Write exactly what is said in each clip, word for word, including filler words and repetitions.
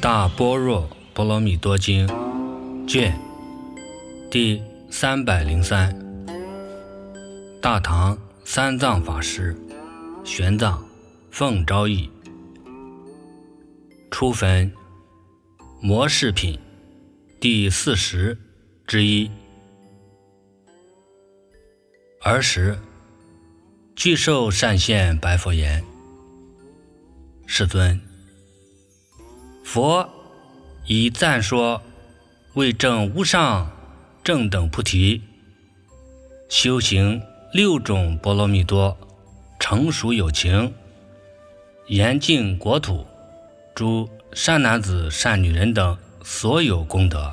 大般若波罗蜜多经卷第三百零三，大唐三藏法师玄奘奉诏译，初分摩氏品第四十之一。尔时具寿善现白佛言：世尊，佛以赞说为证无上正等菩提，修行六种波罗蜜多，成熟有情，严净国土，诸善男子善女人等所有功德。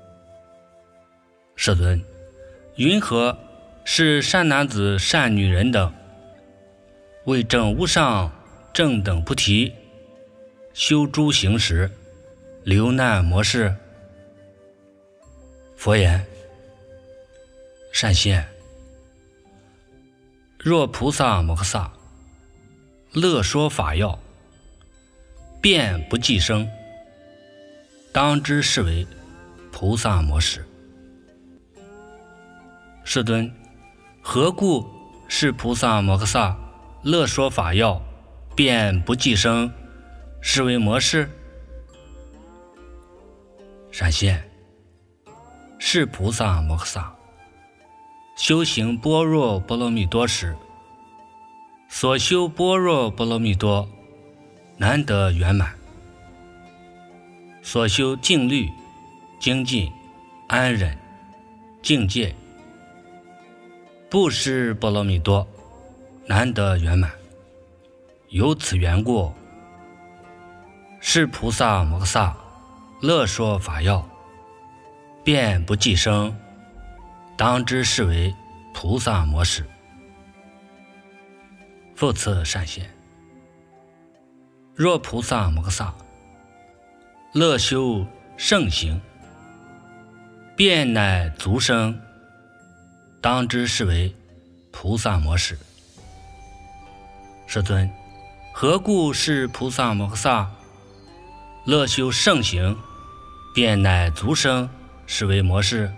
世尊，云何是善男子善女人等为证无上正等菩提，修诸行时流难模式？佛言：善现，若菩萨摩诃萨乐说法要，便不计生，当知是为菩萨摩识。世尊，何故是菩萨摩诃萨乐说法要，便不计生，是为摩识？善现，是菩萨摩诃萨修行般若波罗蜜多时，所修般若波罗蜜多难得圆满，所修静虑、精进、安忍、境界、布施波罗蜜多难得圆满。由此缘故，是菩萨摩诃萨乐说法要，便不计生，当知是为菩萨摩识。复次善现，若菩萨摩诃萨乐修圣行，便乃足生，当知是为菩萨摩识。世尊，何故是菩萨摩诃萨乐修圣行，便乃足生，是为摩识？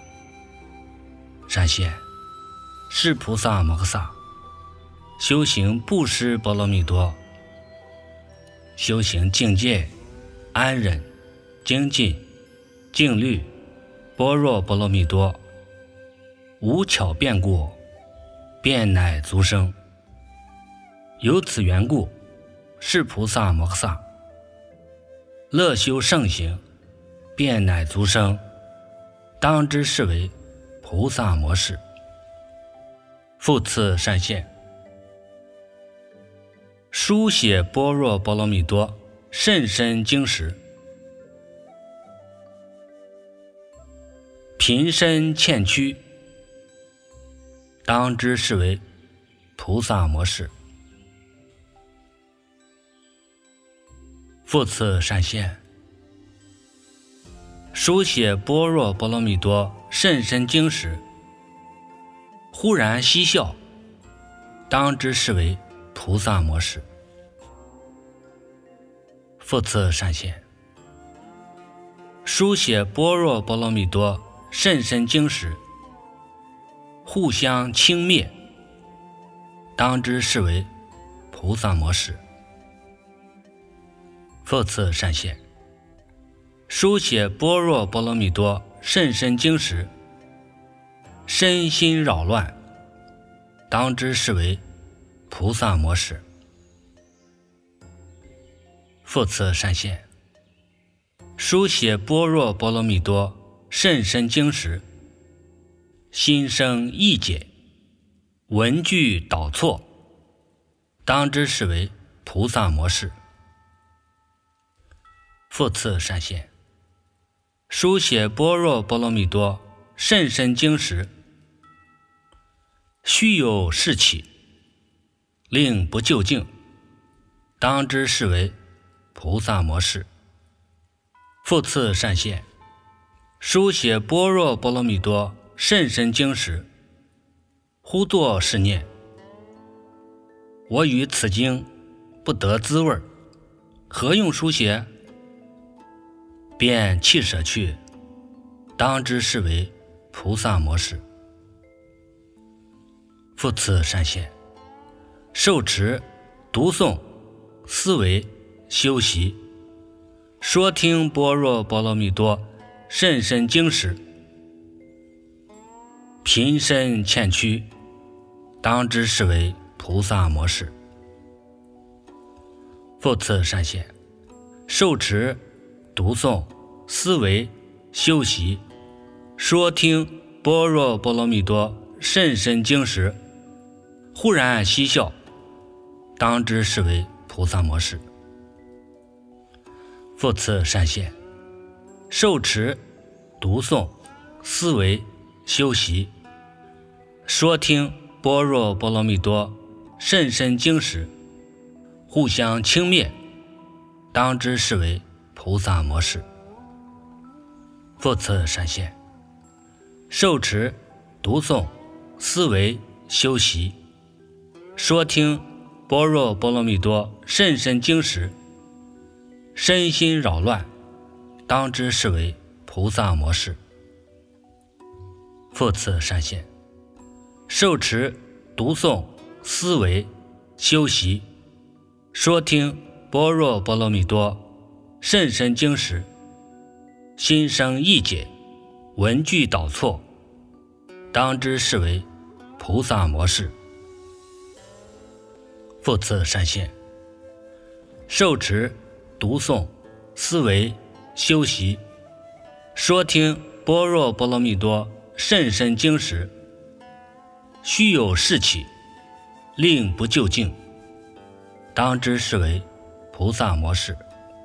善现，是菩萨摩诃萨修行布施波罗蜜多，修行境界、安忍、精进、静虑、般若波罗蜜多，无巧变故，便乃足生。由此缘故，是菩萨摩诃萨乐修圣行，便乃足生，当知是为菩萨摩识。复次善现，书写般若波罗蜜多甚深经时，贫身欠屈，当知是为菩萨摩识。复次善现，书写般若波罗蜜多甚深经时，忽然嬉笑，当知是为菩萨摩识。复次善现，书写般若波罗蜜多甚深经时，互相轻蔑，当知是为菩萨摩识。复次善现，书写般若波罗蜜多甚深经时，身心扰乱，当知是为菩萨摩识。复次善现，书写般若波罗蜜多甚深经时，心生意解，文句导错，当知是为菩萨摩识。复次善现，书写般若波罗蜜多甚深经时，须有事起，令不究竟，当知是为菩萨摩识。复次善现，书写般若波罗蜜多甚深经时，忽作是念：我与此经不得滋味，何用书写？ 便弃舍去，当知是为菩萨模式。复次善现，受持、读诵、思维、修习、说听般若波罗蜜多甚深经时，贫身欠屈，当知是为菩萨模式。复次善现，受持、读诵、思维、修习、说听般若波罗蜜多甚深经时，忽然嬉笑，当知是为菩萨模式。复次善现，受持、读诵、思维、修习、说听般若波罗蜜多甚深经时，互相轻蔑，当知是为菩萨模式。复次善现，受持、读诵、思维、修习、说听般若波罗蜜多甚深经时，身心扰乱，当知是为菩萨模式。复次善现，受持、读诵、思维、修习、说听般若波罗蜜多甚深经时，心生意解，文句导错，当知是为菩萨模式。复次善现，受持、读诵、思维、修习、说听般若波罗蜜多甚深经时，须有事起，令不究竟，当知是为菩萨模式。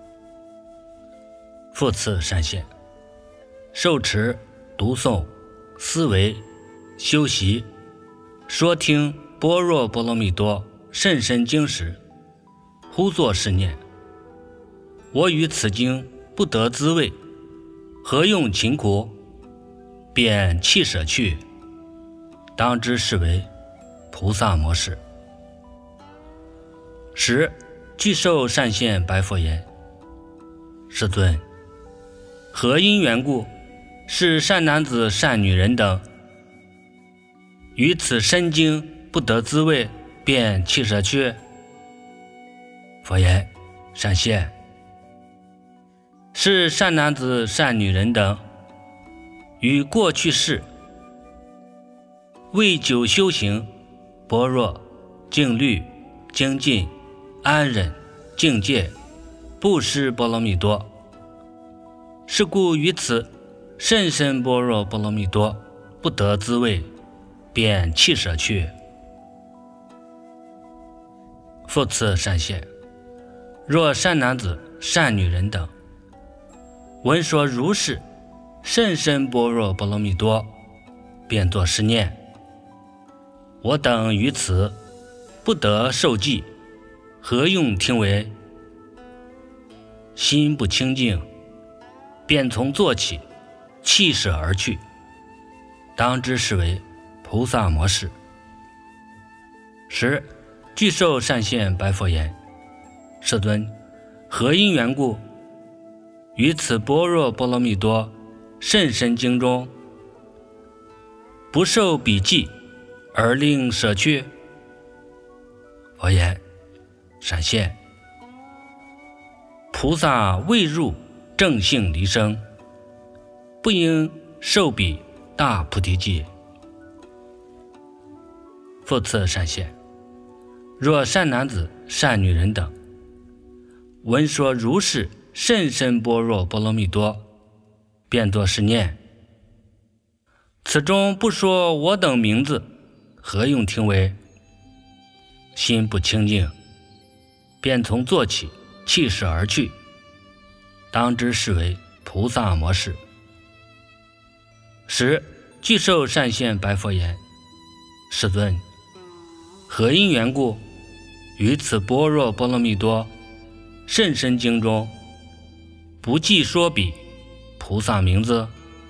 复次善现，受持、读诵、思维、修习、说听般若波罗蜜多甚深经时，忽作是念：我与此经不得滋味，何用勤苦？便弃舍去，当知是为菩萨模式。十具受善现白佛言：世尊，何因缘故，是善男子善女人等于此深经不得滋味，便弃舍去？佛言：善现，是善男子善女人等于过去世为久修行般若、静虑、精进、安忍、境界、布施波罗蜜多，是故于此甚深般若波罗蜜多不得滋味，便弃舍去。复次善现，若善男子善女人等闻说如是甚深般若波罗蜜多，便作是念：我等于此不得受记，何用听为？心不清净，便从坐起，弃舍而去，当知是为菩萨模式。十具受善现白佛言：世尊，何因缘故，于此般若波罗蜜多甚深经中不受彼记，而令舍去？佛言：善现，菩萨未入正性离生，不应受彼大菩提记。复次善现，若善男子善女人等闻说如是甚深般若波罗蜜多，便作是念：此中不说我等名字，何用听为？心不清净，便从坐起，弃舍而去，当知是为菩萨模式。十具受善现白佛言：世尊，何因缘故，于此般若波罗蜜多甚深经中不记说彼菩萨名字？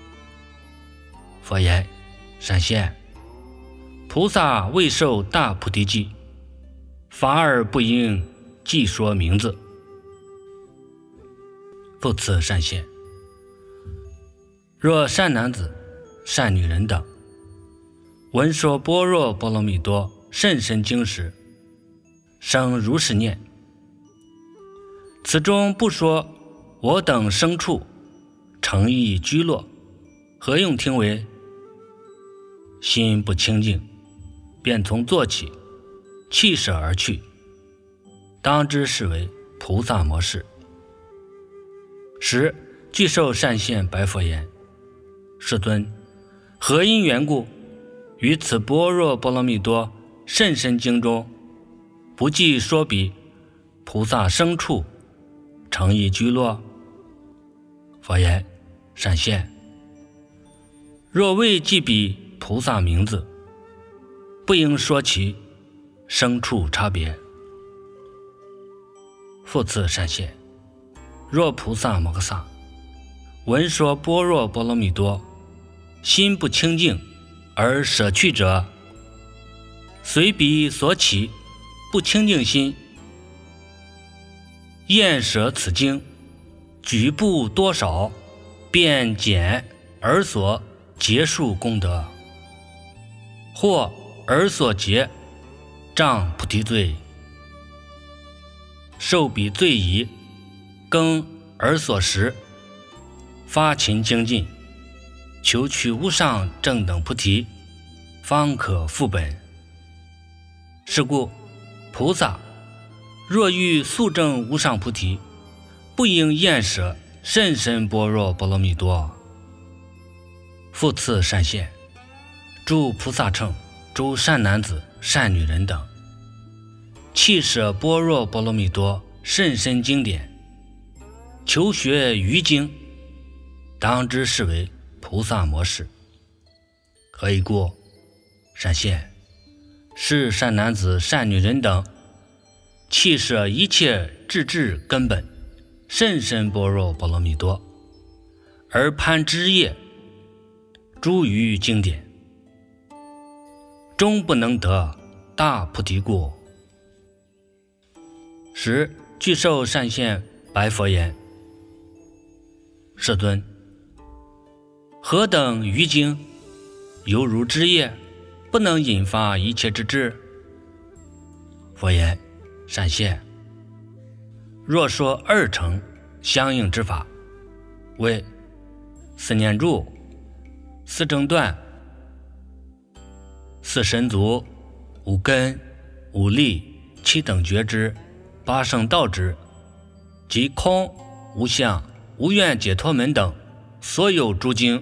佛言：善现，菩萨未受大菩提记，法而不应记说名字。复次善现， 若善男子、善女人等闻说般若波罗蜜多甚深经时，生如是念：此中不说我等牲畜诚意居落，何用听为？心不清净，便从坐起，弃舍而去，当知是为菩萨摩视。时具受善现白佛言：世尊，何因缘故，于此般若波罗蜜多甚深经中，不计说彼菩萨牲畜诚意居落？佛言：善现，若未记彼菩萨名字，不应说其牲畜差别。复次善现，若菩萨摩诃萨闻说般若波罗蜜多，心不清净而舍去者，随彼所起不清净心，厌舍此经，举步多少，便减而所结束功德，或而所结障菩提罪，受彼罪疑，更而所食，发勤精进，求取无上正等菩提，方可复本。是故菩萨若欲速证无上菩提，不应厌舍甚深般若波罗蜜多。复次善现，诸菩萨乘、诸善男子、善女人等，弃舍般若波罗蜜多甚深经典，求学于经，当知是为菩萨摩视。何以故？善现，是善男子、善女人等弃舍一切智智根本甚深般若波罗蜜多，而攀枝叶诸于经典，终不能得大菩提故。时具受善现白佛言：世尊，何等于经犹如枝叶，不能引发一切之智？佛言：善现，若说二乘相应之法，为四念住、四正断、四神足、五根、五力、七等觉知、八圣道之，即空、无相、无愿解脱门等所有诸经，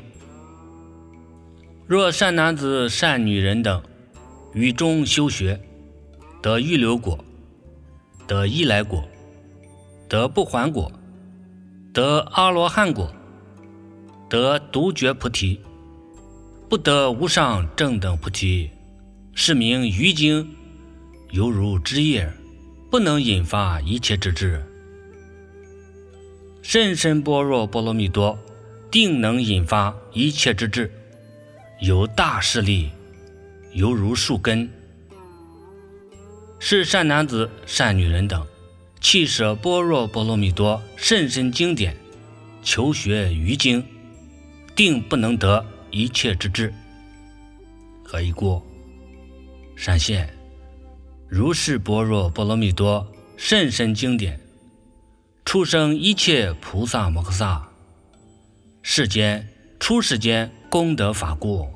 若善男子、善女人等于中修学，得预流果，得依来果，得不还果，得阿罗汉果，得独觉菩提，不得无上正等菩提，是名于经犹如枝叶，不能引发一切之智。甚深般若波罗蜜多定能引发一切之智，有大势力，犹如树根。是善男子、善女人等弃舍般若波罗蜜多甚深经典，求学于经，定不能得一切之智。何以故？善现，如是般若波罗蜜多甚深经典，出生一切菩萨摩诃萨，世间出世间功德法故。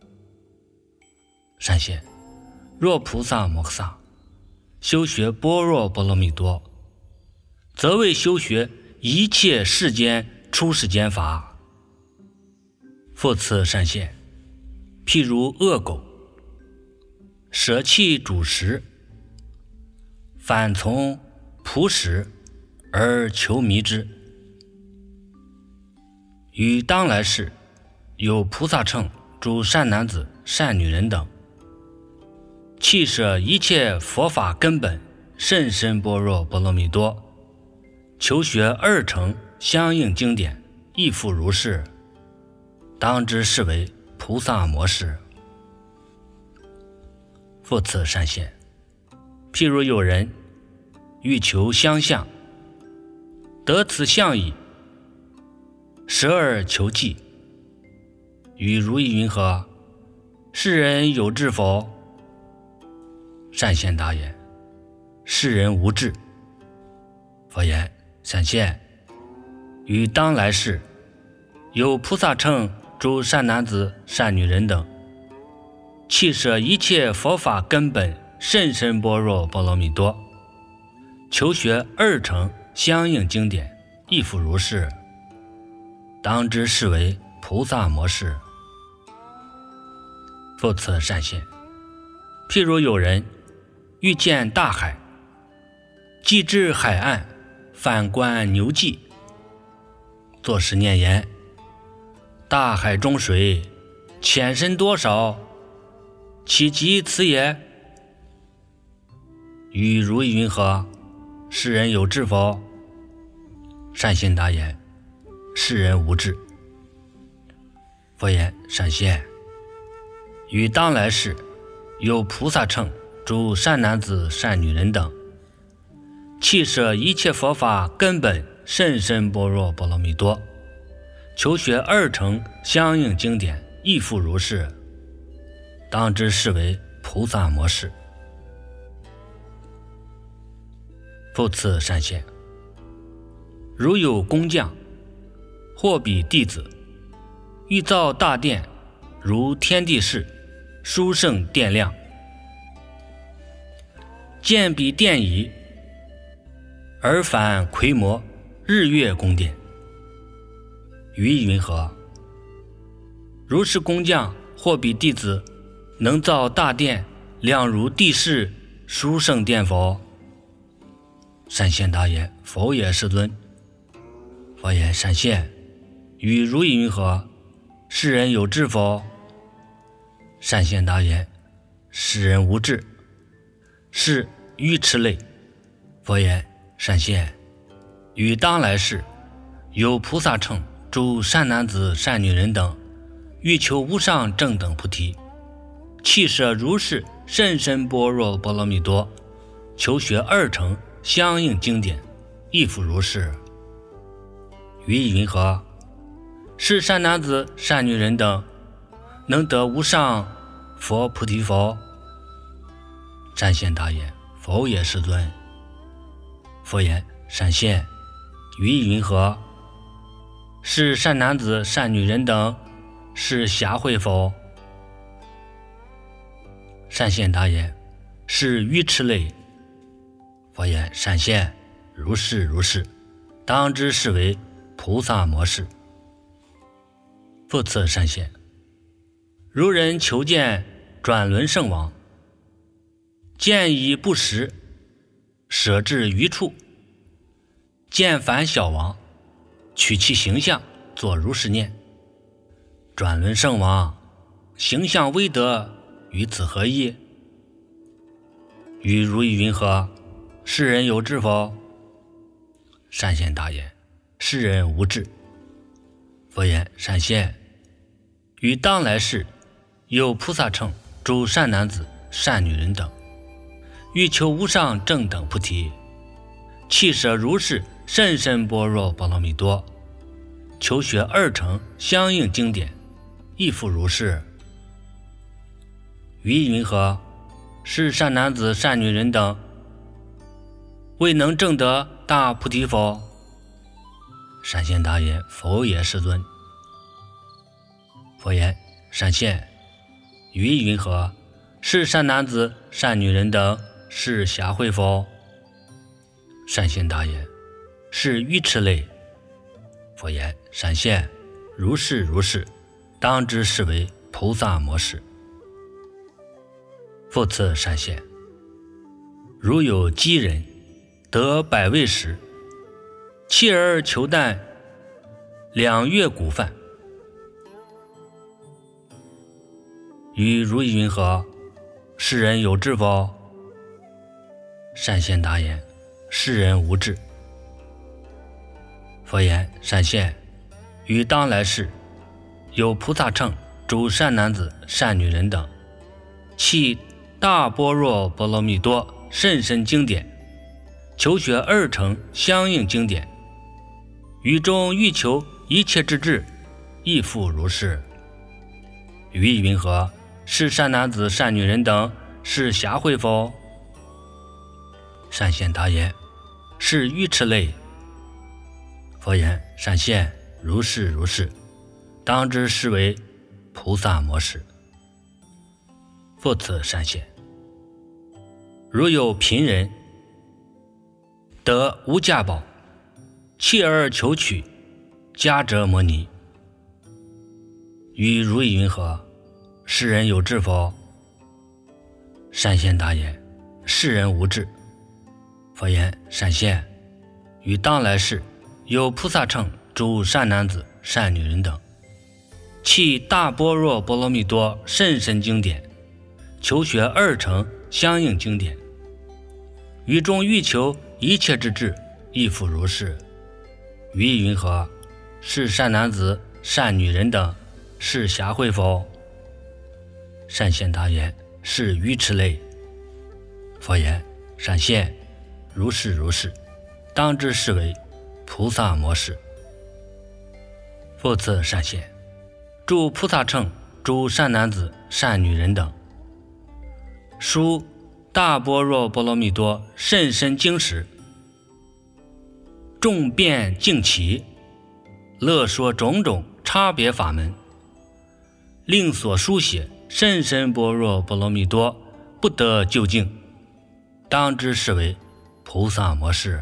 善现，若菩萨摩诃萨修学般若波罗蜜多，则为修学一切世间出世间法。复次善现，譬如恶狗舍弃主食，反从仆食而求迷之。于当来世，有菩萨乘、诸善男子、善女人等，弃舍一切佛法根本甚深般若波罗蜜多，求学二乘相应经典，亦复如是，当知是为菩萨摩视。复次善现，譬如有人欲求相相，得此相矣，舍而求计， 与如意云何？世人有智否？善现答言：世人无智。佛言：善现，于当来世，有菩萨乘诸善男子、善女人等，弃舍一切佛法根本甚深般若波罗蜜多，求学二乘相应经典，亦复如是，当知是为菩萨摩士。复次善现，譬如有人欲见大海，既至海岸，反观牛迹，作是念言：大海中水，浅深多少？岂及此也？与如意云何？世人有智否？善现答言：世人无智。佛言：善现，于当来世，有菩萨乘诸善男子、善女人等，弃舍一切佛法根本甚深般若波罗蜜多，求学二乘相应经典，亦复如是，当知是为菩萨摩士。复次善现，如有工匠或彼弟子，欲造大殿，如天地势，殊胜殿亮，见彼殿仪，而反奎摩日月宫殿。于意云何？如是工匠或彼弟子，能造大殿，亮如地势，殊胜殿否？善现答言：否也，世尊。佛言：善现，与如意云何？世人有智否？善现答言：世人无智，是愚痴类。佛言：善现，于当来世，有菩萨乘诸善男子、善女人等，欲求无上正等菩提，弃舍如是甚深般若波罗蜜多，求学二乘相应经典，亦复如是。于意云何？是善男子、善女人等，能得无上佛菩提否？善现答言：否也，世尊。佛言：善现，于意云何？是善男子、善女人等，是暇会否？善现答言：是愚痴类。佛言：善现，如是如是，当知是为菩萨摩士。复次善现，如人求见转轮圣王，见以不实，舍至余处，见凡小王，取其形象，作如是念：转轮圣王，形象威德，与此何异？与如意云何？世人有智否？善现答言：世人无智。佛言：善现，于当来世，有菩萨乘诸善男子、善女人等，欲求无上正等菩提，弃舍如是甚深般若波罗蜜多，求学二乘相应经典，亦复如是。于意云何？是善男子、善女人等，未能证得大菩提否？善现答言：否也，世尊。佛言：善现，于意云何？是善男子、善女人等，是暇会否？善现答言：是愚痴类。佛言：善现，如是如是，当知是为菩萨摩士。复次善现，如有饥人得百味食，弃而求啖两月谷饭。于如意云何？世人有智否？善现答言：世人无智。佛言：善现，于当来世，有菩萨乘诸善男子、善女人等，弃大般若波罗蜜多甚深经典，求学二乘相应经典，于中欲求一切之智，亦复如是， 语意云何？是善男子、善女人等，是暇会否？善现答言：是愚痴类。佛言：善现，如是如是，当知是为菩萨摩识。复次善现，如有贫人得无价宝，弃而求取，迦折摩尼，与如意云何？世人有智否？善现答言：世人无智。佛言：善现，于当来世有菩萨乘诸善男子、善女人等，弃大般若波罗蜜多甚深经典，求学二乘相应经典，于中欲求一切之智，亦复如是。于意云何？是善男子、善女人等，是暇会否？善现答言：是愚痴类。佛言：善现，如是如是，当知是为菩萨摩识。复次善现，诸菩萨乘诸善男子、善女人等，书大般若波罗蜜多甚深经时，众辩竞奇，乐说种种差别法门，令所书写甚深般若波罗蜜多不得究竟，当知是为菩萨摩识。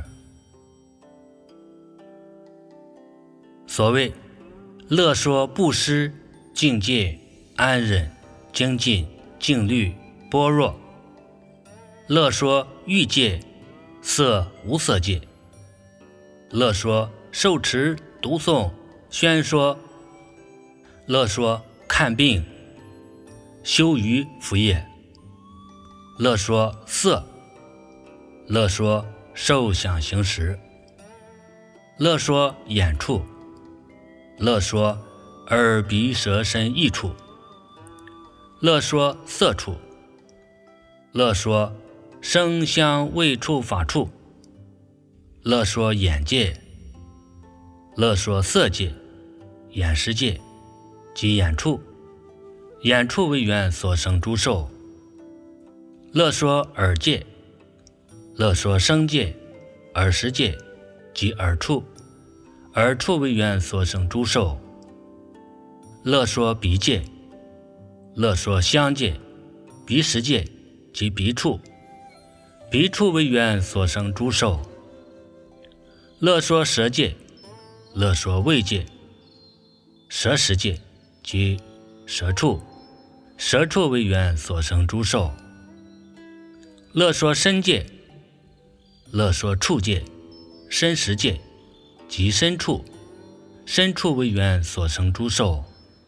所谓乐说布施、境界、安忍、精进、静虑、般若；乐说欲界、色无色界；乐说受持、读诵、宣说；乐说看病、修于福业；乐说色；乐说受想行识；乐说眼处；乐说耳鼻舌身意处；乐说色处；乐说声香味触法处；乐说眼界；乐说色界、眼识界及眼处，眼处为缘所生诸受；乐说耳界；乐说声界、耳识界及耳处，耳处为缘所生诸受；乐说鼻界；乐说香界、鼻识界及鼻处，鼻处为缘所生诸受；乐说舌界；乐说味界、舌识界及舌处，舌处为缘所生诸受；乐说身界；乐说触界、身识界及身处，身处为缘所生诸受；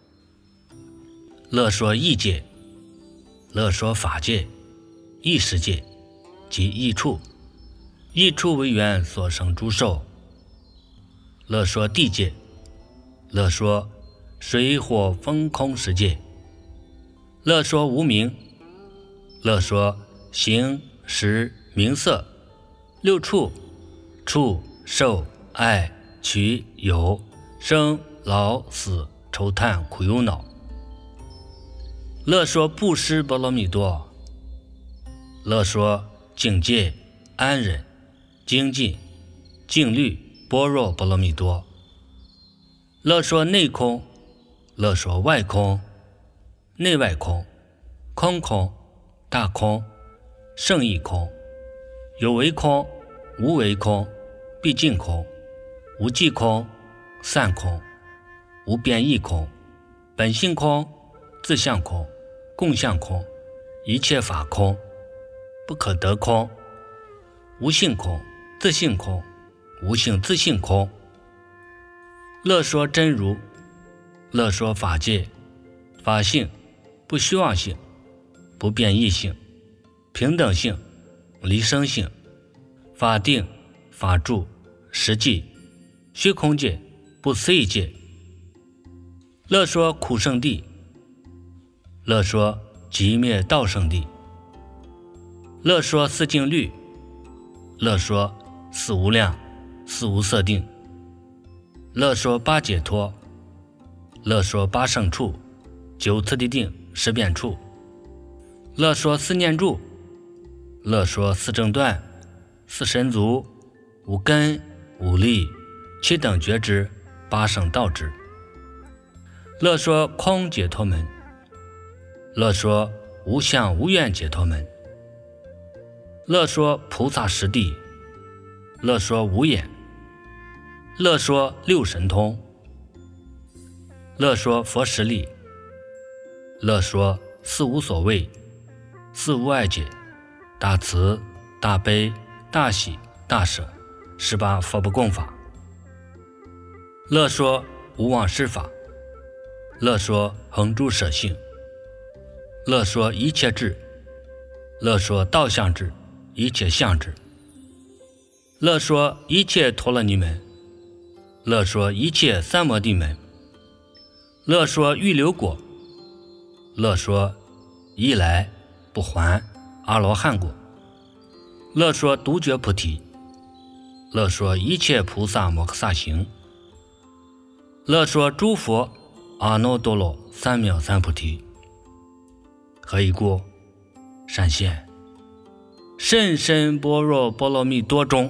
乐说意界；乐说法界、意识界及意处，意处为缘所生诸受；乐说地界；乐说水火风空识界；乐说无明；乐说形识名色六处，触受爱取有生老死愁叹苦忧恼；乐说布施波罗蜜多；乐说境界、安忍、精进、静虑般若波罗蜜多；乐说内空；乐说外空、内外空、空空、大空、胜义空、有为空、无为空、毕竟空、无记空、散空、无变异空、本性空、自相空、共相空、一切法空、不可得空、无性空、自性空、无性自性空；乐说真如；乐说法界、法性、不虚妄性、不变异性、平等性、离生性、法定、法住、实际、虚空界、不思议界；乐说苦圣地；乐说寂灭道圣地；乐说四境律；乐说四无量、四无色定；乐说八解脱；乐说八圣处； 九次地定，十遍处。乐说四念住，乐说四正断，四神足，五根，五力，七等觉知，八圣道知。乐说空解脱门，乐说无相无愿解脱门，乐说菩萨实地，乐说无眼，乐说六神通，乐说佛实力，乐说四无所谓，四无碍解，大慈大悲大喜大舍，十八佛不共法。乐说无妄施法，乐说恒诸舍性，乐说一切智，乐说道相智，一切相智，乐说一切陀罗尼门，乐说一切三摩地门，乐说预流果，乐说一来不还阿罗汉果，乐说独觉菩提，乐说一切菩萨摩诃萨行，乐说诸佛阿耨多罗三藐三菩提。何以故？善现甚深般若波罗蜜多中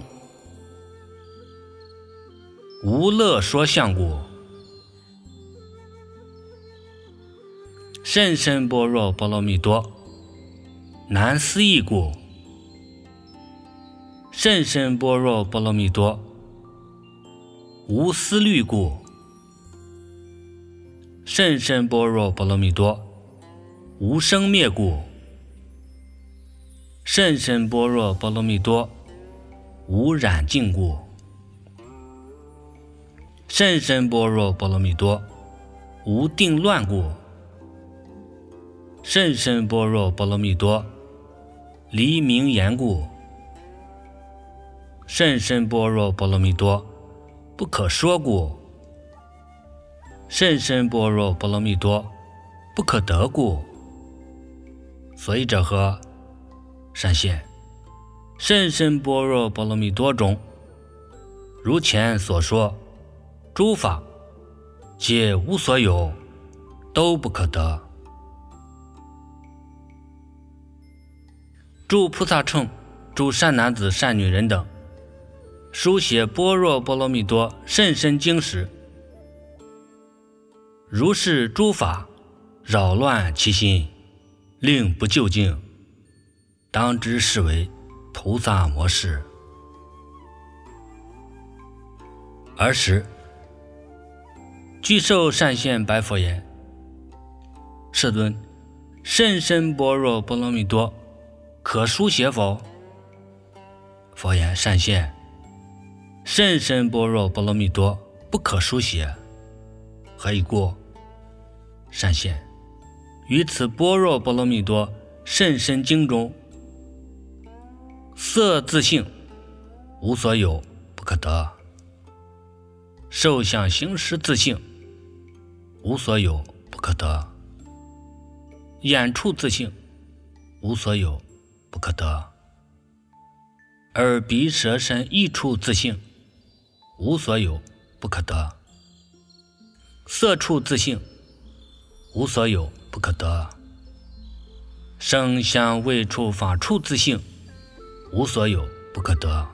无乐说相故。甚深般若波罗蜜多难思议故。甚深般若波罗蜜多无思虑故。甚深般若波罗蜜多无生灭故。甚深般若波罗蜜多无染净故。甚深般若波罗蜜多无定乱故。甚深般若波罗蜜多离名言故。甚深般若波罗蜜多不可说故。甚深般若波罗蜜多不可得故。所以者何？善现甚深般若波罗蜜多中，如前所说，诸法皆无所有，都不可得。诸菩萨乘，诸善男子善女人等，书写般若波罗蜜多甚深经时，如是诸法扰乱其心，令不究竟，当知是为菩萨摩视。尔时具受善现白佛言：世尊，甚深般若波罗蜜多可书写否？佛言：善现甚深般若波罗蜜多不可书写。何以故？善现于此般若波罗蜜多甚深经中，色自性无所有，不可得；受想行识自性无所有，不可得；眼触自性无所有，不可得；耳鼻舌身意触自性无所有，不可得；色触自性无所有，不可得；声香味触法触自性无所有，不可得；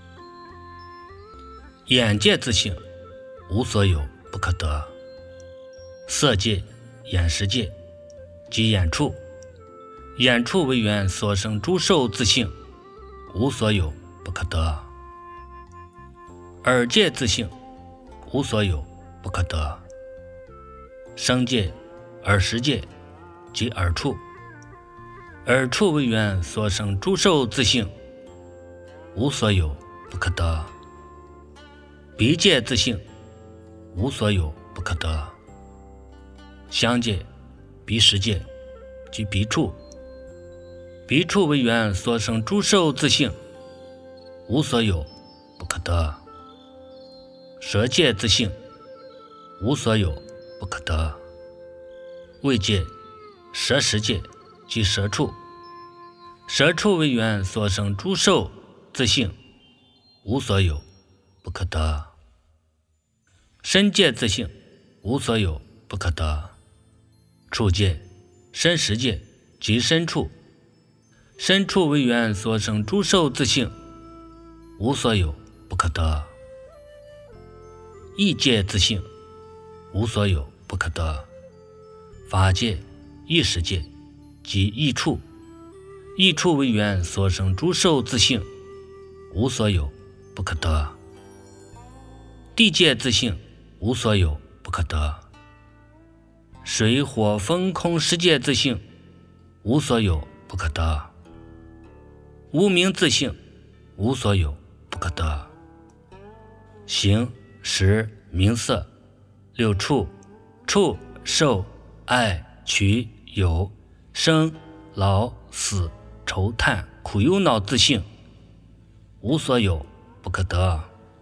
眼界自性无所有，不可得；色界、眼识界及眼触，眼触为缘所生诸受自性无所有，不可得；耳界自性无所有，不可得；声界、耳识界及耳触，耳触为缘所生诸受自性无所有，不可得；鼻界自性无所有，不可得；香界、鼻识界及鼻触，鼻触为缘所生诸受自性无所有，不可得；舌界自性无所有，不可得；味界、舌识界及舌触，舌触为缘所生诸受自性无所有，不可得；身界自性无所有，不可得； 处界、身实界即身处。身处为缘所生诸受自性，无所有，不可得。意界自性，无所有，不可得。法界、意识界即意处。意处为缘所生诸受自性，无所有，不可得。地界自性，无所有，不可得。水火风空世界自性，无所有，不可得。无名自性，无所有，不可得。形、识、名色、六处、触、受、爱、取、有、生、老、死、愁、叹、苦、忧、恼自性，无所有，不可得。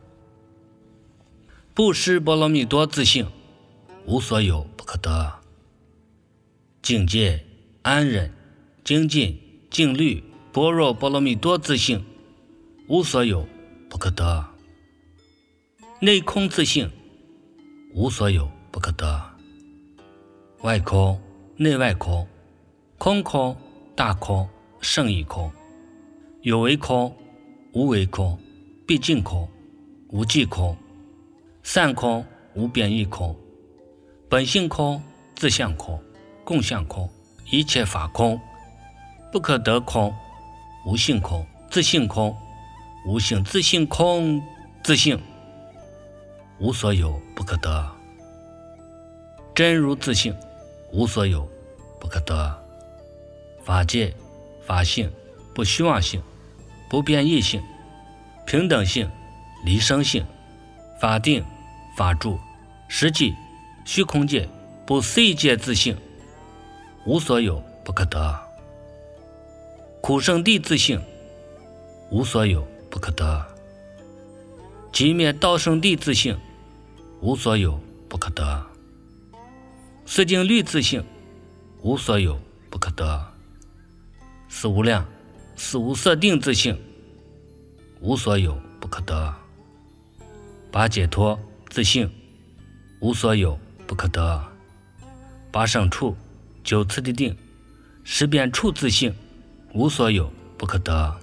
布施波罗蜜多自性，无所有，不可得。境界、安忍、精进、静虑、般若波罗蜜多自性，无所有，不可得。内空自性，无所有，不可得。外空、内外空、空空、大空、胜义空、有为空、无为空、毕竟空、无际空、散空、无变异空、本性空、自相空、共相空、一切法空、不可得空、无性空、自性空、无性自性空自性，无所有，不可得。真如自性，无所有，不可得。法界、法性、不虚妄性、不变异性、平等性、离生性、法定、法住、实际、虚空界、不思议界自性，无所有，不可得。苦圣地自性，无所有，不可得。寂灭道圣地自性，无所有，不可得。四境律自性，无所有，不可得。四无量、四无色定自性，无所有，不可得。八解脱自性，无所有，不可得。八胜处、九次第定、十变处自性，无所有，不可得。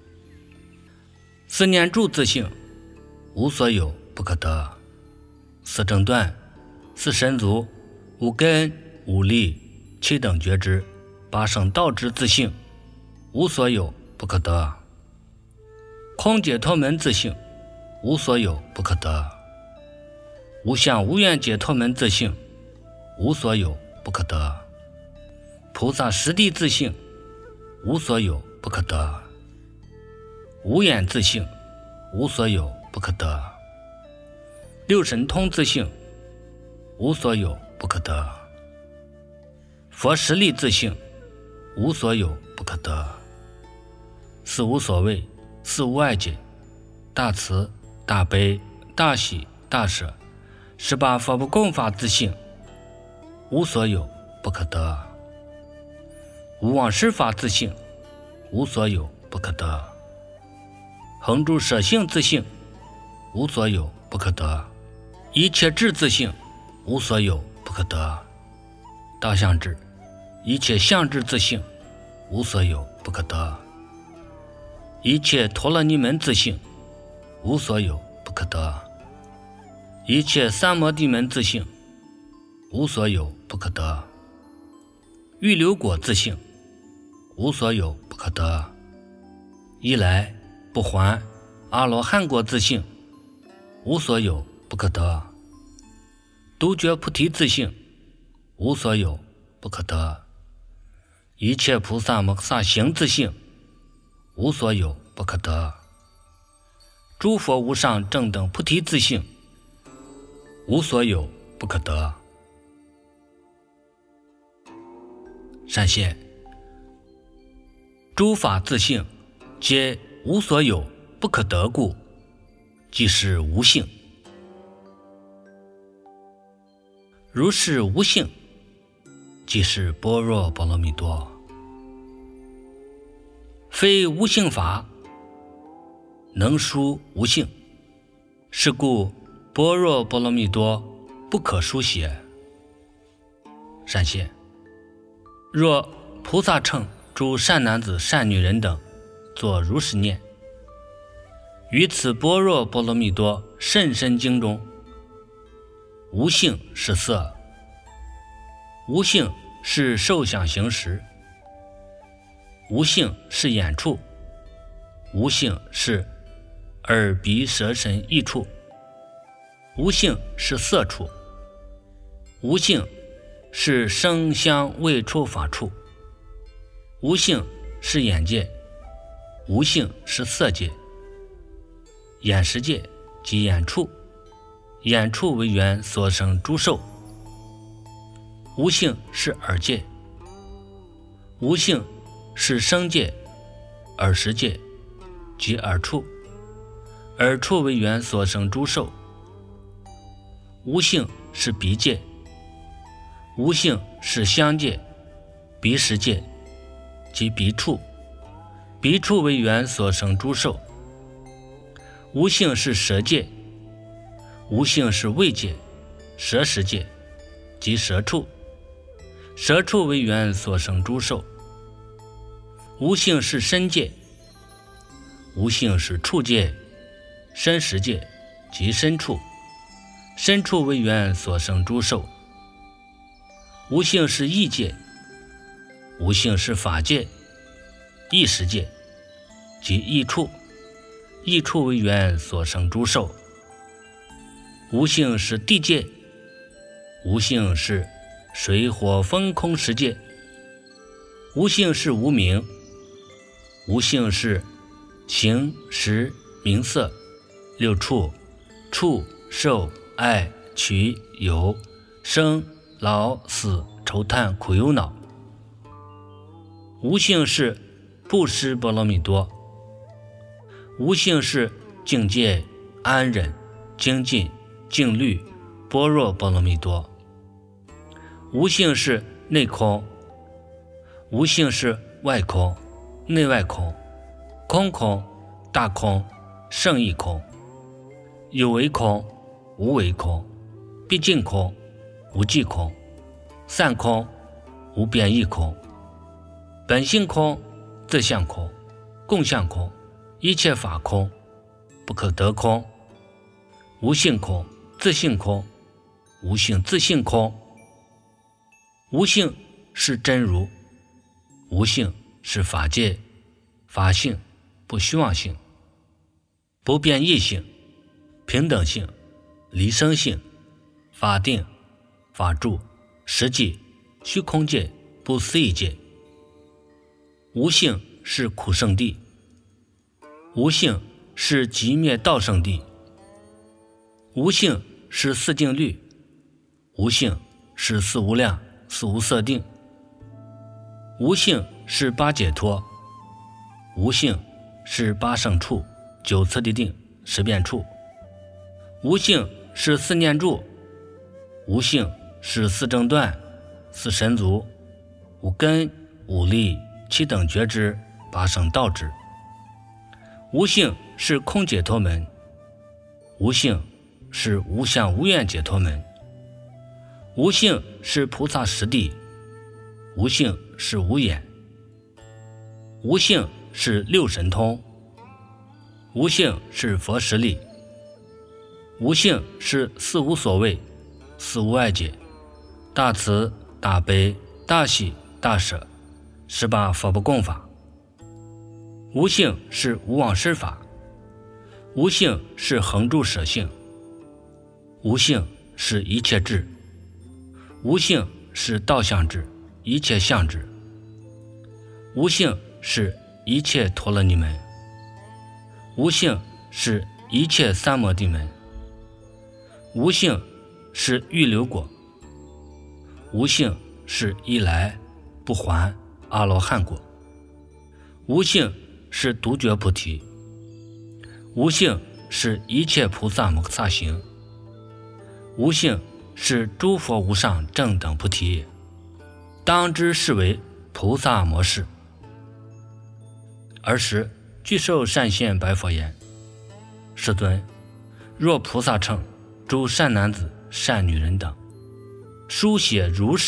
四念住自性，无所有，不可得。四正断、四神足、五根、五力、七等觉知、八圣道之自性，无所有，不可得。空解脱门自性，无所有，不可得。无相无愿解脱门自性，无所有，不可得。菩萨实地自性，无所有，不可得。无眼自性，无所有，不可得。六神通自性，无所有，不可得。佛实力自性，无所有，不可得。四无所谓、四无碍解、大慈、大悲、大喜、大舍、十八佛不共法自性，无所有，不可得。无妄施法自性，无所有，不可得。恒住舍性自性，无所有，不可得。一切智自性，无所有，不可得。道相智、一切相智自性，无所有，不可得。一切陀罗尼门自性，无所有，不可得。一切三摩地门自性，无所有，不可得。预流果自性，无所有，不可得。一来不还阿罗汉果自性，无所有，不可得。独觉菩提自性，无所有，不可得。一切菩萨摩诃萨行自性，无所有，不可得。诸佛无上正等菩提自性，无所有，不可得。善现，诸法自性，皆无所有，不可得故，即是无性。如是无性，即是般若波罗蜜多。非无性法，能书无性，是故般若波罗蜜多不可书写。善现， 若菩萨乘诸善男子善女人等，作如是念：于此般若波罗蜜多甚深经中，无性是色，无性是受想行识，无性是眼处，无性是耳鼻舌身意处，无性是色处，无性是声香味触法处，无性是眼界，无性是色界。眼识界即眼处，眼处为缘所生诸受。无性是耳界，无性是声界，耳识界即耳处，耳处为缘所生诸受。无性是鼻界，无性是香界，鼻识界即鼻处，鼻处为缘所生诸受。无性是舌界，无性是味界，舌识界即舌处，舌处为缘所生诸受。无性是身界，无性是触界，身识界即身处，身处为缘所生诸受。无性是意界，无性是法界，意识界即意处，意处为缘所生诸受。无性是地界，无性是水火风空识界，无性是无明，无性是形识名色六处，触受爱取有生老死愁叹苦忧恼。无性是布施波罗蜜多，无性是境界安忍精进静虑般若波罗蜜多。无性是内空，无性是外空内外空，空空大空胜义空，有为空无为空，毕竟空无际空，散空无变异空，本性空自相空共相空，一切法空不可得空，无性空自性空无性自性空。无性是真如，无性是法界，法性不虚妄性，不变异性，平等性，离生性，法定法住实际虚空界不思议界。无性是苦圣地，无性是极灭道圣地，无性是四净律，无性是四无量四无色定，无性是八解脱，无性是八圣处九次第定十变处，无性是四念住，无性是四正断四神足五根五力七等觉知八圣道知。无性是空解脱门，无性是无相无愿解脱门，无性是菩萨实地，无性是无眼，无性是六神通，无性是佛实力，无性是四无所谓四无碍解，大慈大悲大喜大舍十八佛不共法。无性是无往失法，无性是恒住舍性，无性是一切智，无性是道相智一切相智，无性是一切陀罗尼门，无性是一切三摩地门，无性是预流果，无性是一来不还阿罗汉果，无性是独觉菩提，无性是一切菩萨摩诃萨行，无性是诸佛无上正等菩提，当知是为菩萨摩士。尔时具受善现白佛言：世尊，若菩萨乘诸善男子善女人等，书写如是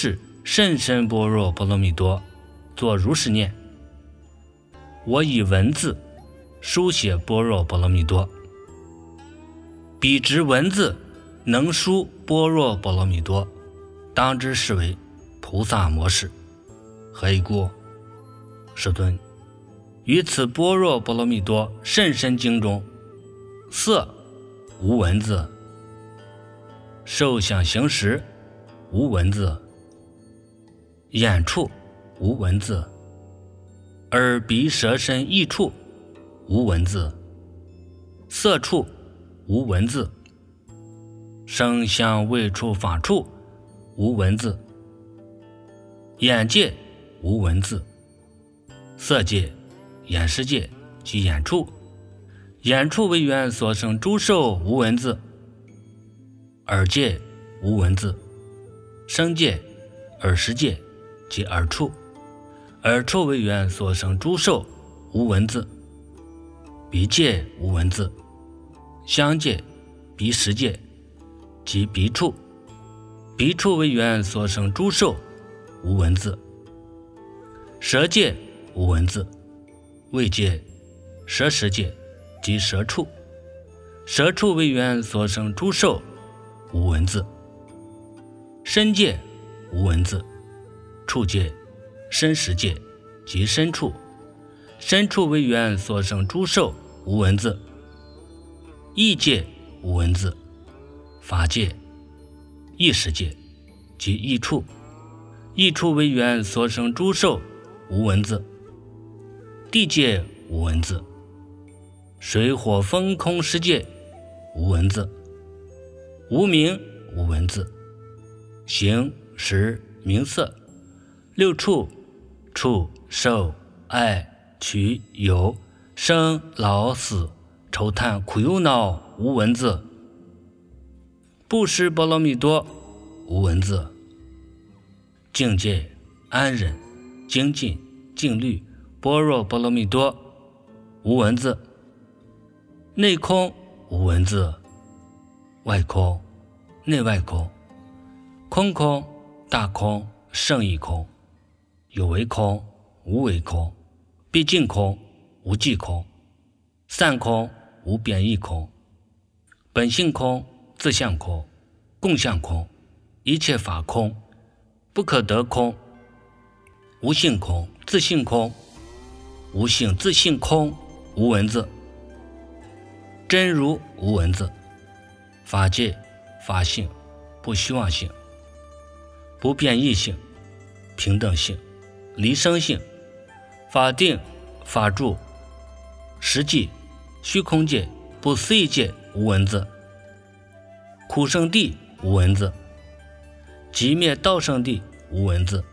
甚深般若波罗蜜多，作如是念：我以文字书写般若波罗蜜多，彼之文字能书般若波罗蜜多，当知是为菩萨摩识。何以故？世尊，于此般若波罗蜜多甚深经中，色无文字，受想行识无文字，眼处无文字，耳鼻舌身意处无文字，色处无文字，声香味触法处无文字，眼界无文字，色界、眼识界及眼处，眼处为缘所生诸受无文字，耳界无文字，声界、耳识界及耳处，耳处为缘所生诸受无文字，鼻界无文字，香界、鼻识界及鼻处，鼻处为缘所生诸受无文字，舌界无文字，味界、舌识界及舌处，舌处为缘所生诸受无文字，身界无文字，触界、身识界及身处，身处为缘所生诸受无文字，意界无文字，法界、意识界及意处，意处为缘所生诸受无文字，地界无文字，水火风空世界无文字，无名无文字，形识名色六处触受爱取有生老死愁叹苦忧恼无文字，布施波罗蜜多无文字，境界安忍精进静虑般若波罗蜜多无文字，内空无文字，外空内外空，空空大空胜义空，有为空无为空，毕竟空无际空，散空无变异空，本性空自相空，共相空，一切法空，不可得空，无性空自性空，无性自性空无文字，真如无文字，法界法性不虚妄性，不变异性，平等性，离生性，法定法住，实际虚空界不思议界无文字，苦圣地无文字，寂灭道圣地无文字，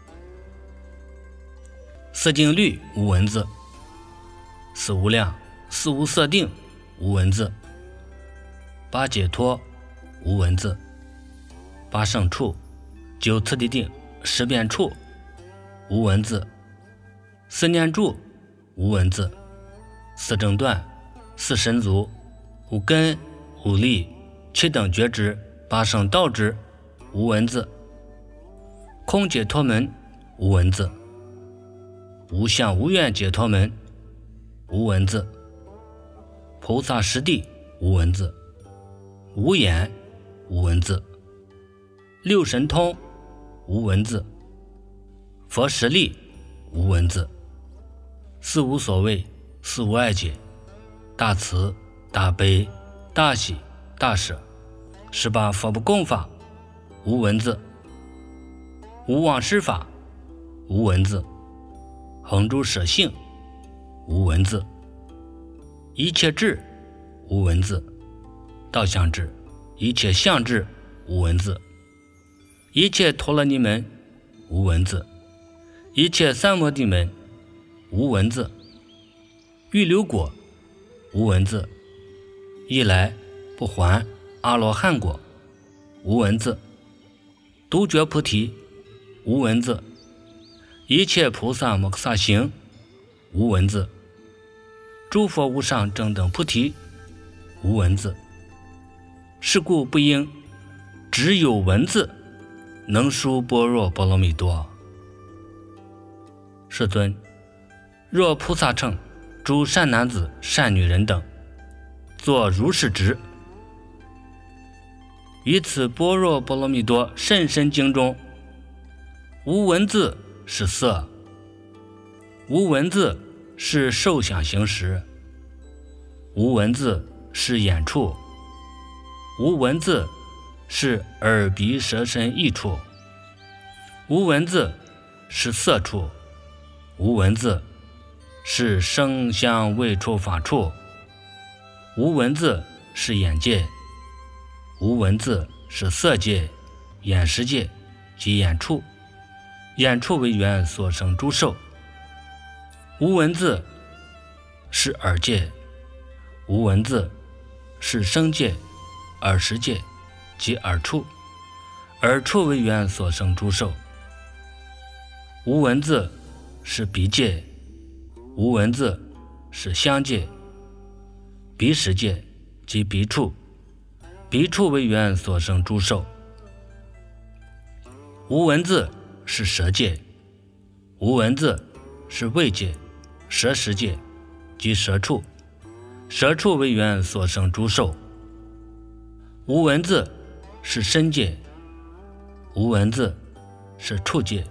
色净律无文字，四无量四无色定无文字，八解脱无文字，八圣处九次第定十变处无文字，四念住无文字，四正断四神足五根五力七等觉知八圣道知无文字，空解脱门无文字，无相无愿解脱门无文字，菩萨实地无文字，无眼无文字，六神通无文字，佛实力无文字，四无所谓四无碍解，大慈大悲大喜大舍十八佛不共法无文字，无妄施法无文字，恒诸舍性无文字，一切智无文字，道相智一切相智无文字，一切陀罗尼门无文字，一切三摩地门无文字，欲流果无文字，一来不还阿罗汉果无文字，独觉菩提无文字，一切菩萨摩诃萨行无文字，诸佛无上正等菩提无文字，是故不应只有文字能书般若波罗蜜多。世尊，若菩萨乘诸善男子、善女人等作如是执，于此般若波罗蜜多甚深经中，无文字是色，无文字是受想行识，无文字是眼处，无文字是耳鼻舌身意处，无文字是色处，无文字是声香味触法处，无文字是眼界，无文字是色界、眼识界及眼处，眼处为缘所生诸受，无文字是耳界，无文字是声界、耳识界及耳处，耳处为缘所生诸受，无文字是鼻界，无文字是香界、鼻识界及鼻处，鼻处为缘所生诸受，无文字是舌界，无文字是味界、舌识界及舌处，舌处为缘所生诸受，无文字是身界，无文字是处界、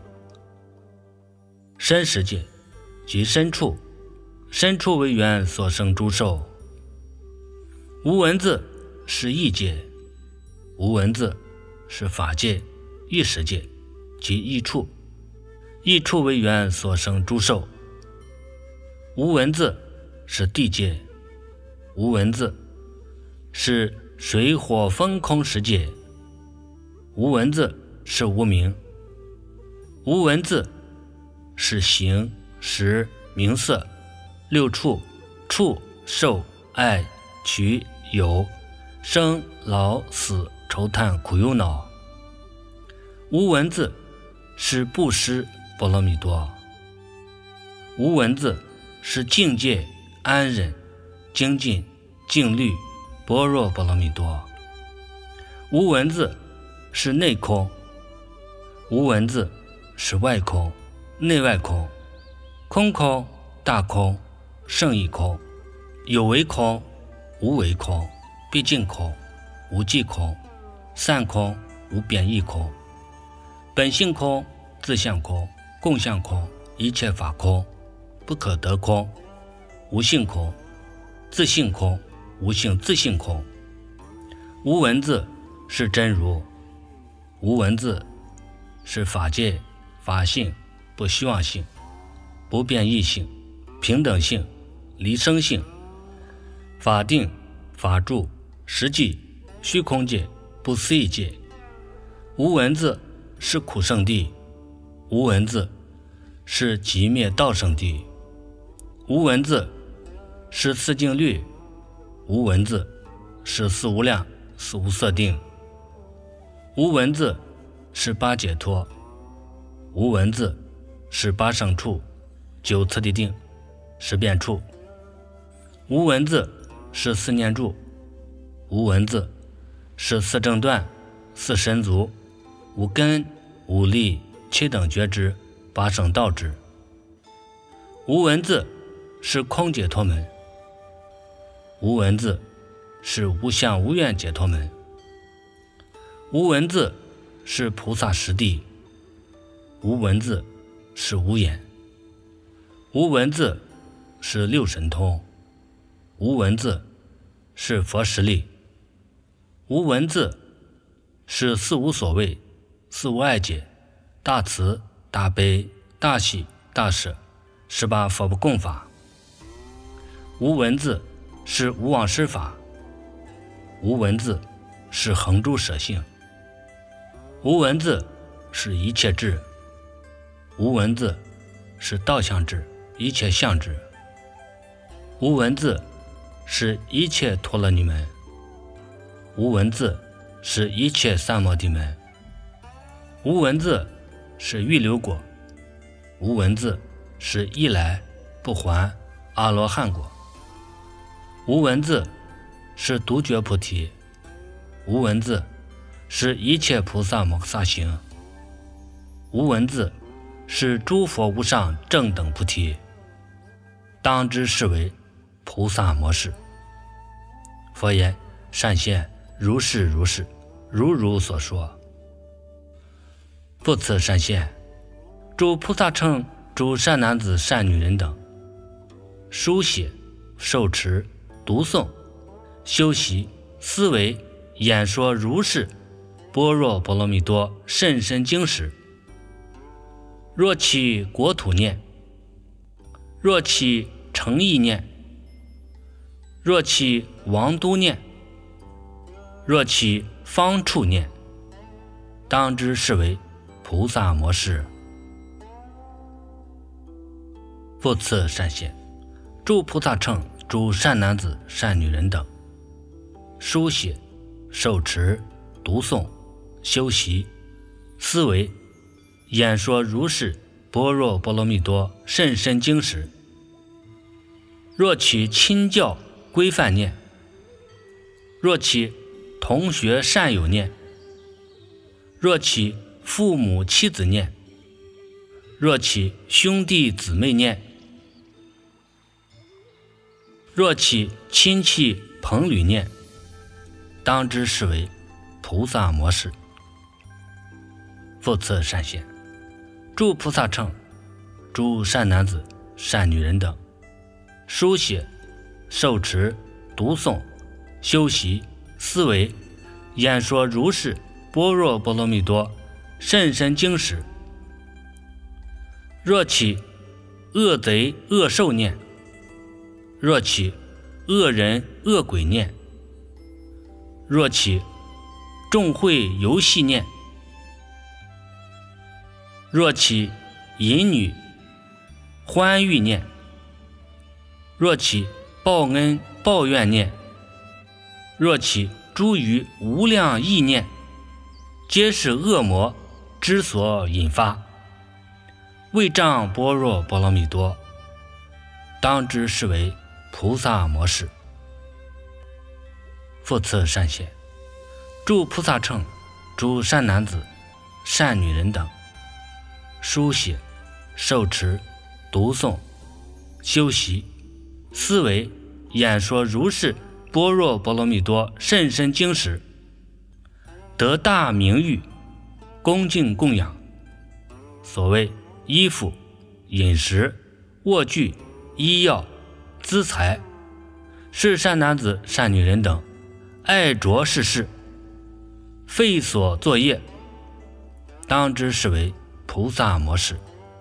身识界及身处，身处为缘所生诸受，无文字是意界，无文字是法界、意识界及意处，意处为缘所生诸受，无文字是地界，无文字是水火风空十界，无文字是无明，无文字是形、识、名色、六处、触、受、爱、取、有、生、老、死、愁叹、苦忧恼，无文字是布施波罗蜜多，无文字是境界、安忍、精进、静虑般若波罗蜜多，无文字是内空，无文字是外空、内外空、空空、大空、圣义空、有为空、无为空、毕竟空、无记空、散空、无变异空、本性空、自相空、共相空、一切法空、不可得空、无性空、自性空、无性自性空，无文字是真如，无文字是法界、法性、不虚妄性、不变异性、平等性、离生性、法定、法住、实际、虚空界、不思议界，无文字是苦圣地，无文字是极灭道圣地，无文字是四境律，无文字是四无量、四无色定，无文字是八解脱，无文字是八胜处、九次第定、十变处，无文字是四念住，无文字是四正断、四神足、无根、无力、七等觉知、八圣道知，无文字是空解脱门，无文字是无相无愿解脱门，无文字是菩萨实地，无文字是无眼，无文字是六神通，无文字是佛实力，无文字是四无所谓、四无碍解、大慈、大悲、大喜、大舍、十八佛不共法，无文字是无妄施法，无文字是恒诸舍性，无文字是一切智，无文字是道相智、一切相智，无文字是一切陀罗尼门，无文字是一切三摩地门，无文字是预流果，无文字是一来不还阿罗汉果，无文字是独觉菩提，无文字是一切菩萨摩诃萨行， 无文字，是诸佛无上正等菩提，当知是为菩萨摩识。佛言：善现，如是如是，如如所说。复次善现，诸菩萨乘诸善男子善女人等，书写、受持、读诵、修习、思维、演说如是般若波罗蜜多甚深经时，若起国土念，若起诚意念，若起王都念，若起方处念，当知是为菩萨摩识。复次善现，诸菩萨乘诸善男子善女人等，书写、受持、读诵、修习、思维、演说如是般若波罗蜜多甚深经时，若起亲教规范念，若起同学善友念，若起父母妻子念，若起兄弟姊妹念，若起亲戚朋侣念，当知是为菩萨摩识。复次善现，诸菩萨乘诸善男子善女人等，书写、受持、读诵、修习、思维、演说如是般若波罗蜜多甚深经时，若起恶贼恶兽念，若起恶人恶鬼念，若起众会游戏念，若起淫女欢欲念，若起报恩报怨念，若起诸于无量意念，皆是恶魔之所引发，为障般若波罗蜜多，当知是为菩萨摩识。复次善现，诸菩萨乘诸善男子善女人等，书写、受持、读诵、修习、思维、演说如是般若波罗蜜多甚深经时，得大名誉，恭敬供养，所谓衣服、饮食、卧具、医药、资财，是善男子善女人等爱着事事，费所作业，当知是为菩萨摩识。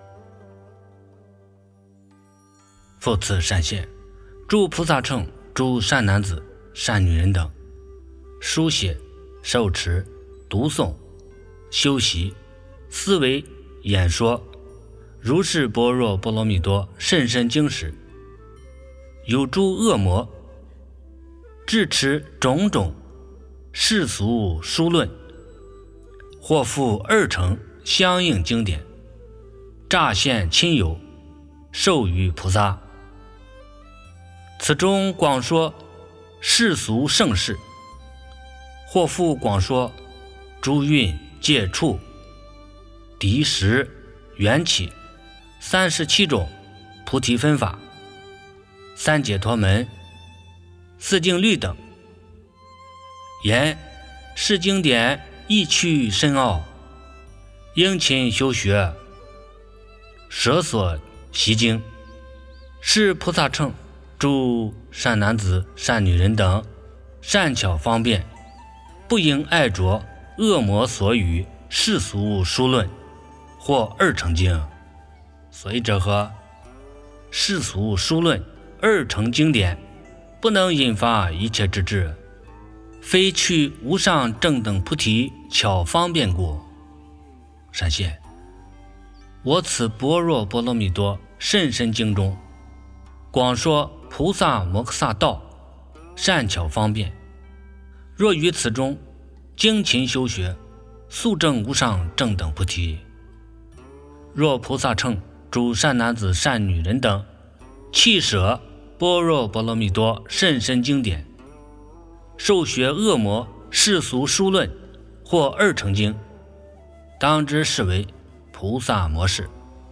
复次善现，诸菩萨乘诸善男子善女人等，书写、受持、读诵、修习、思维、演说如是般若波罗蜜多甚深经时，有诸恶魔智持种种世俗书论，或复二乘相应经典，乍现亲友，授予菩萨。此中广说世俗盛事，或复广说诸蕴界处、敌识、缘起三十七种菩提分法、三解脱门、四静律等，言是经典意趣深奥，应勤修学，舍所习经，是菩萨乘诸善男子善女人等善巧方便，不应爱着恶魔所语世俗书论或二乘经。所以这和世俗书论二乘经典不能引发一切之智，非去无上正等菩提巧方便故。善现，我此般若波罗蜜多甚深经中广说菩萨摩诃萨道善巧方便，若于此中精勤修学，速证无上正等菩提。若菩萨乘诸善男子善女人等弃舍般若波罗蜜多甚深经典，受学恶魔世俗书论或二乘经，当知是为菩菩萨模式。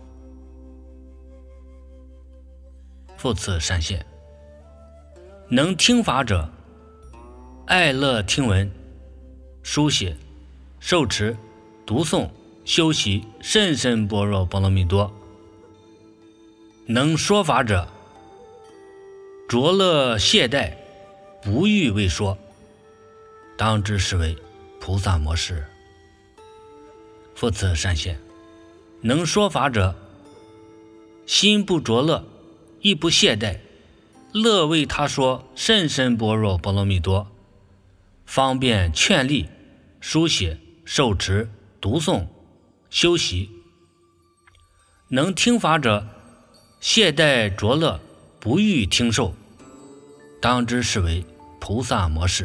复次善现，能听法者，爱乐听闻、书写、受持、读诵、修习甚深般若波罗蜜多。能说法者，着乐懈怠，不欲为说，当知是为菩萨模式。复次善现，能说法者，心不着乐，亦不懈怠，乐为他说甚深般若波罗蜜多，方便劝励、书写、受持、读诵、修习。能听法者，懈怠着乐，不欲听受，当知是为菩萨模式。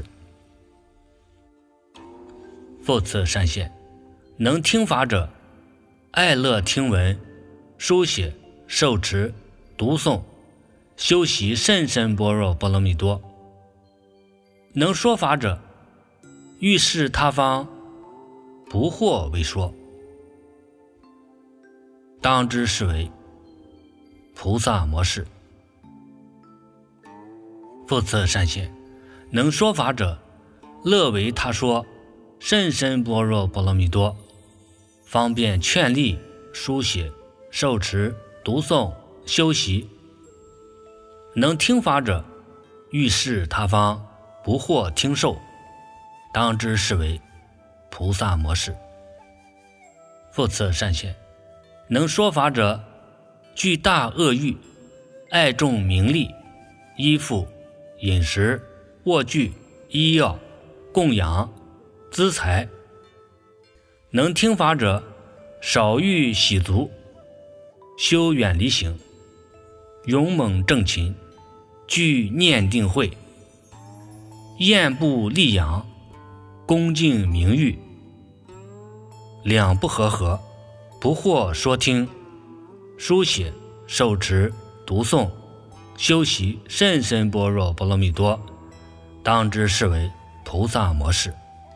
复次善现，能听法者，爱乐听闻、书写、受持、读诵、修习甚深般若波罗蜜多。能说法者，欲示他方，不惑为说，当知是为菩萨模式。复次善现，能说法者，乐为他说甚深般若波罗蜜多，方便劝励、书写、受持、读诵、修习。能听法者，欲示他方，不惑听受，当知是为菩萨模式。复次善现，能说法者，具大恶欲，爱重名利，依附、饮食、卧具、医药、供养、资财。能听法者，少欲喜足，修远离行，勇猛正勤，具念定慧，厌不利养，恭敬名誉，两不和合，不惑说听、书写、受持、读诵、修习甚深般若波罗蜜多，当知是为菩萨模式。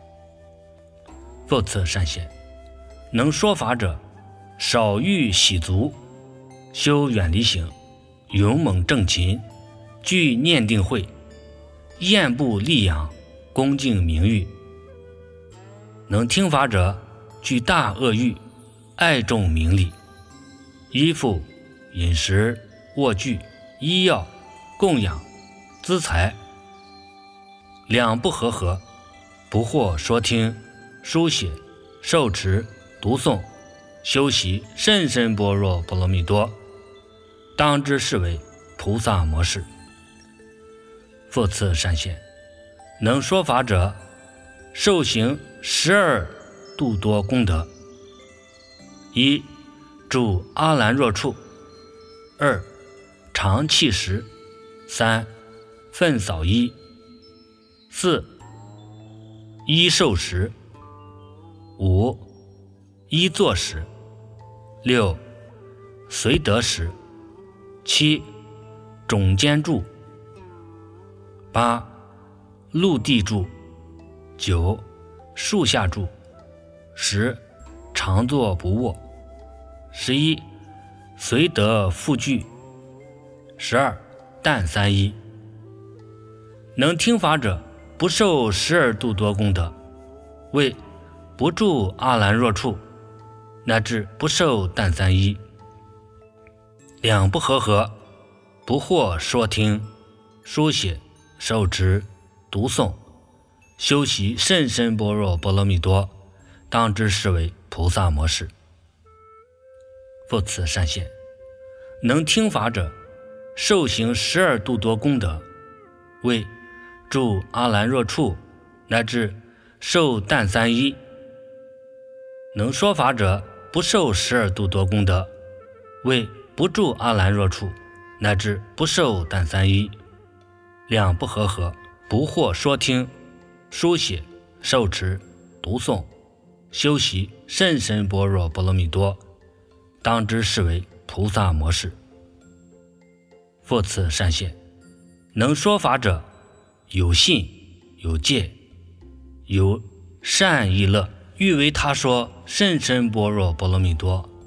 复次善现，能说法者，少欲喜足，修远离行，勇猛正勤，具念定慧，厌不利养，恭敬名誉。能听法者，具大恶欲，爱重名利，依附、饮食、卧具、医药、供养、资财，两不和合，不惑说听、书写、受持、读诵、修习甚深般若波罗蜜多，当知是为菩萨模式。复次善现，能说法者，受行十二度多功德：一、住阿兰若处；二、常弃食；三、粪扫衣；四、衣受食；五、衣坐食；六、随得食；七、种间住；八、陆地住；九、树下住；十、常坐不卧；十一、随得复具；十二、但三衣。能听法者，不受十二度多功德，为不住阿兰若处，乃至不受但三衣。两不和合，不惑说听、书写、受持、读诵、修习甚深般若波罗蜜多，当知是为菩萨模式。复次善现，能听法者，受行十二度多功德，为住阿兰若处，乃至受但三衣。能说法者，不受十二度多功德，为不住阿兰若处，乃至不受但三衣。两不和合，不惑说听、书写、受持、读诵、修习甚深般若波罗蜜多，当知是为菩萨模式。复次善现，能说法者，有信、有戒、有善意乐，欲为他说甚深般若波罗蜜多，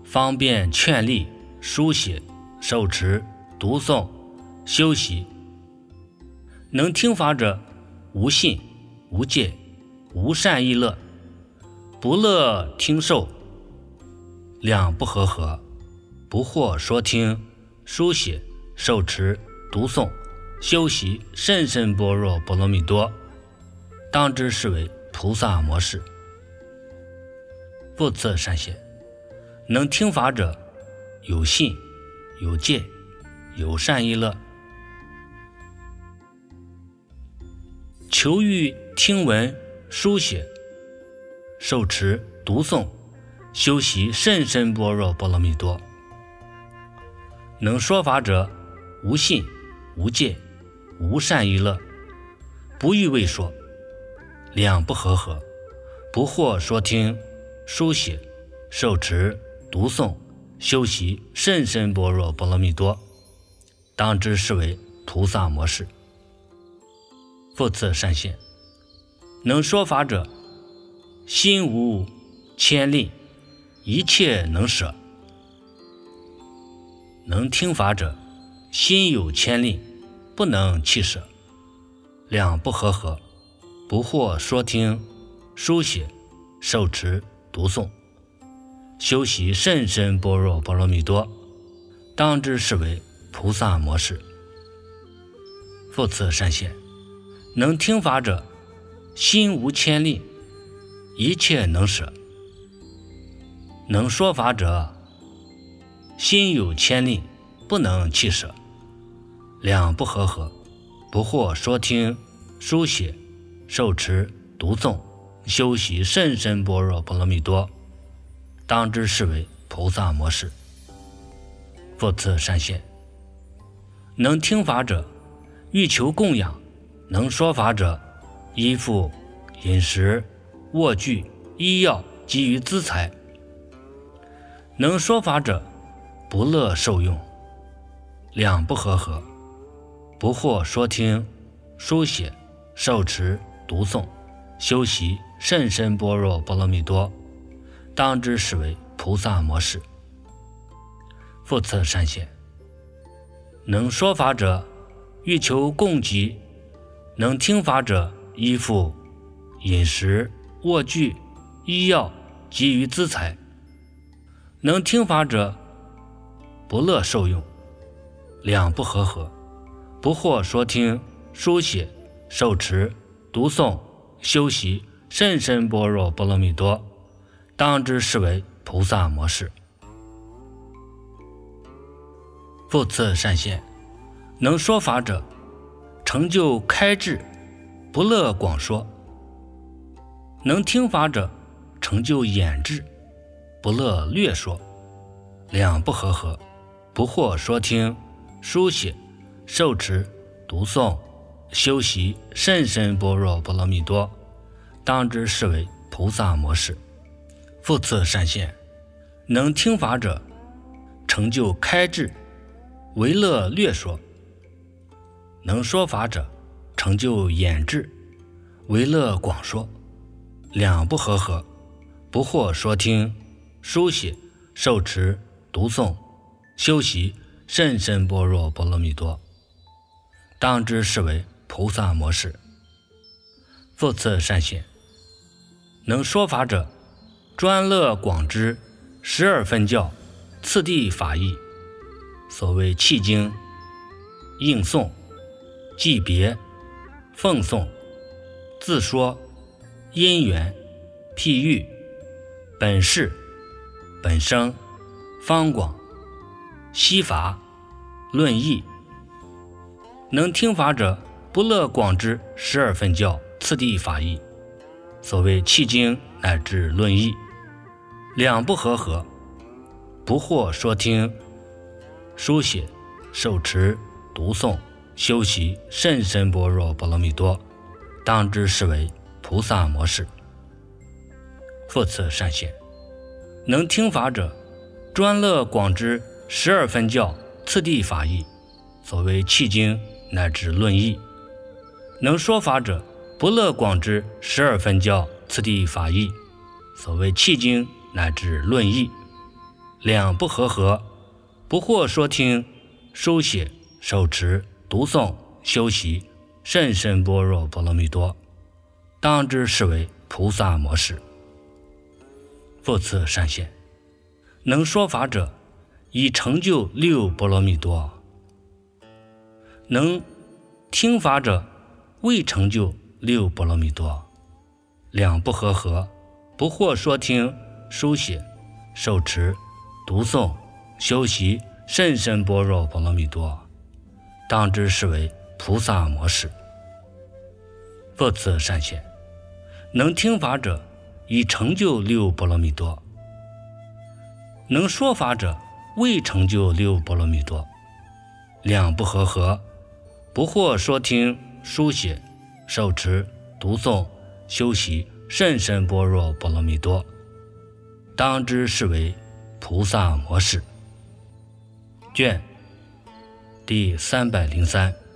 方便劝励、书写、受持、读诵、修习。能听法者，无信、无戒、无善意乐，不乐听受，两不和合，不惑说听、书写、受持、读诵、修习甚深般若波罗蜜多，当知是为菩萨摩士。复次善现，能听法者，有信、有戒、有善意乐，求欲听闻、书写、受持、读诵、修习甚深般若波罗蜜多。能说法者，无信、无戒、无善意乐，不欲为说，两不和合，不惑说听、书写、受持、读诵、修习甚深般若波罗蜜多，当知是为菩萨摩士。复次善现，能说法者，心无牵吝，一切能舍。能听法者，心有牵吝，不能弃舍，两不和合，不惑说听、书写、受持、读诵、修习甚深般若波罗蜜多，当知是为菩萨摩士。复次善现，能听法者，心无牵吝，一切能舍。能说法者，心有牵吝，不能弃舍，两不和合，不惑说听、书写、受持、读诵、修习甚深般若波罗蜜多，当知是为菩萨摩士。复次善现，能听法者，欲求供养；能说法者，衣服、饮食、卧具、医药及于资财。能说法者，不乐受用，两不和合，不惑说听、书写、受持、读诵、修习甚深般若波罗蜜多，当知是为菩萨摩士。复次善现，能说法者，欲求供给；能听法者，衣服、饮食、卧具、医药及于资财。能听法者，不乐受用，两不和合，不惑说听、书写、受持、读诵、修习甚深般若波罗蜜多，当知是为菩萨摩士。复次善现，能说法者，成就开智，不乐广说；能听法者，成就眼智，不乐略说，两不和合，不惑说听、书写、受持、读诵、修习甚深般若波罗蜜多，当知是为菩萨摩士。复次善现，能听法者，成就开智，为乐略说；能说法者，成就眼智，为乐广说，两不和合，不惑说听、书写、受持、读诵、修习甚深般若波罗蜜多，当知是为菩萨摩士。复次善现，能说法者，专乐广知十二分教次第法义，所谓契经、应诵、记别、奉诵、自说、因缘、譬喻、本事、本生、方广、悉法、论义。能听法者，不乐广知十二分教次第法义，所谓契经乃至论义，两不和合，不惑说听、书写、受持、读诵、修习甚深般若波罗蜜多，当知是为菩萨摩士。复次善现，能听法者，专乐广知十二分教次第法义，所谓契经乃至论义。能说法者，不乐广知十二分教次第法义，所谓契经乃至论义， 两不和合，不惑说听、书写、手持、读诵、修习甚深般若波罗蜜多，当知是为菩萨摩识。复次善现，能说法者，已成就六波罗蜜多；能听法者，未成就六波罗蜜多。两不和合，不惑说听、书写、手持、读诵、修习甚深般若波罗蜜多，当知是为菩萨摩识。复次善现，能听法者，已成就六波罗蜜多；能说法者，未成就六波罗蜜多。两不和合，不惑说听、书写、手持、读诵、修习甚深般若波罗蜜多，当知是为菩萨摩识。卷第三百零三。